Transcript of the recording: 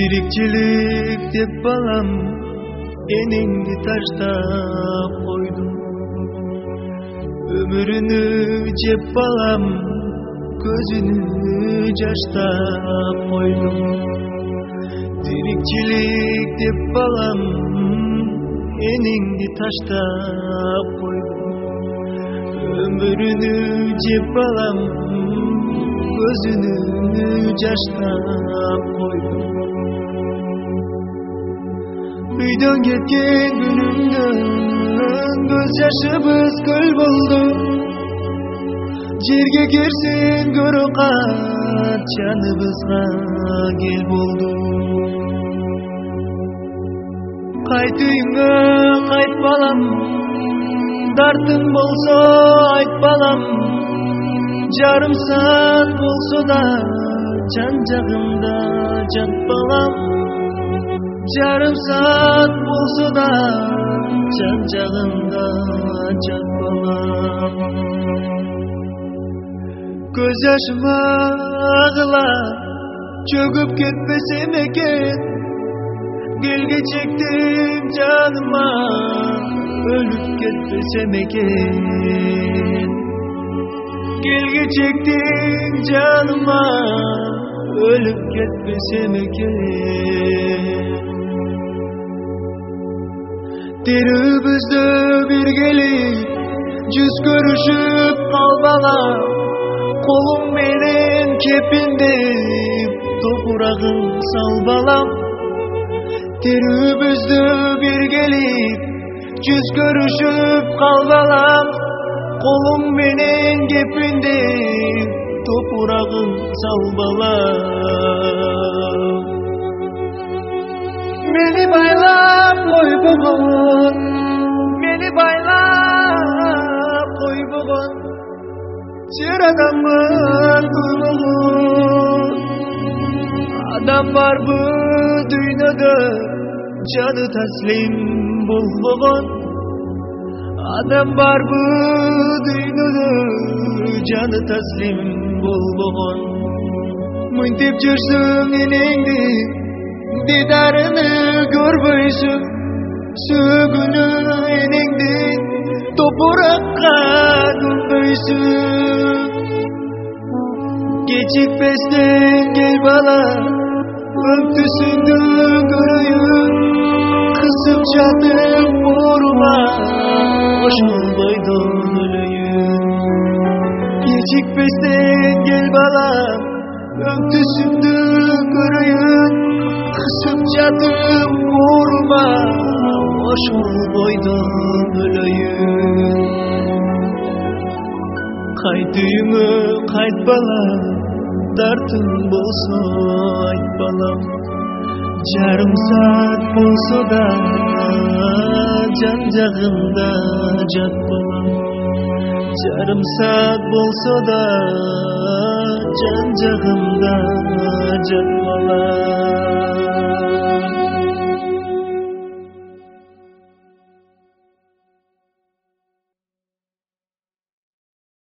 Tirikçilik деп балам, enеңди таштап койдум. Өмүрүнү жеп балам, көзүнү жаштап койдум. Tirikçilik деп балам, enеңди таштап койдум. Өмүрүнү жеп балам, көзүнү жаштап койдум. Үйдөн кеткен күнүмдөн көз жашыбыз көл болду. Жерге кирсин көрө кат, жаныбызга кел болду. Кайт үйүңө, кайт балам, дартың болсо айт балам. Жарым саат болсо да жан жагымда жат балам. Жарым саат болсо да жан жагымда жат балам. Көз жашым агыла чөгүп кетпесем экен. Келгечектим жаныма өлүп кетпесем экен. Келгечектим жаныма өлүп кетпесем экен. Терүбүздө биргелик жүз көрүшүп калбала. Колуң менен кепиндеп топурагың сал балам. Терүбүздө биргелик жүз көрүшүп калбалам. Колуң менен кепиндеп топурагың сал балам. Мени байлап койбогон, мени байлап койбогон. Жер адамын туйгон. Адам барбы дүйнөдө жаны таслим болбогон. Адам барбы дүйнөдө жаны таслим болбогон. Мынтип жүрсүң энеңди дидарыны көрбөйсүң. Сөгүнү энеңдин топуракка көмбөйсүң. Кечикпестен кел бала, өктүсүңдү көрөйүн. Кысып жатып боорума ошол бойдон өлөйүн. Кечикпестен кел бала, өктүсүңдү көрөйүн. Кысып жатып боорума ошол бойдон өлөйүн. Кайт үйүңө, кайт бала, дартың болсо айт балам. Жарым саат болсо да жан жагымда жат балам. Жарым саат болсо да жан жагымда жат балам.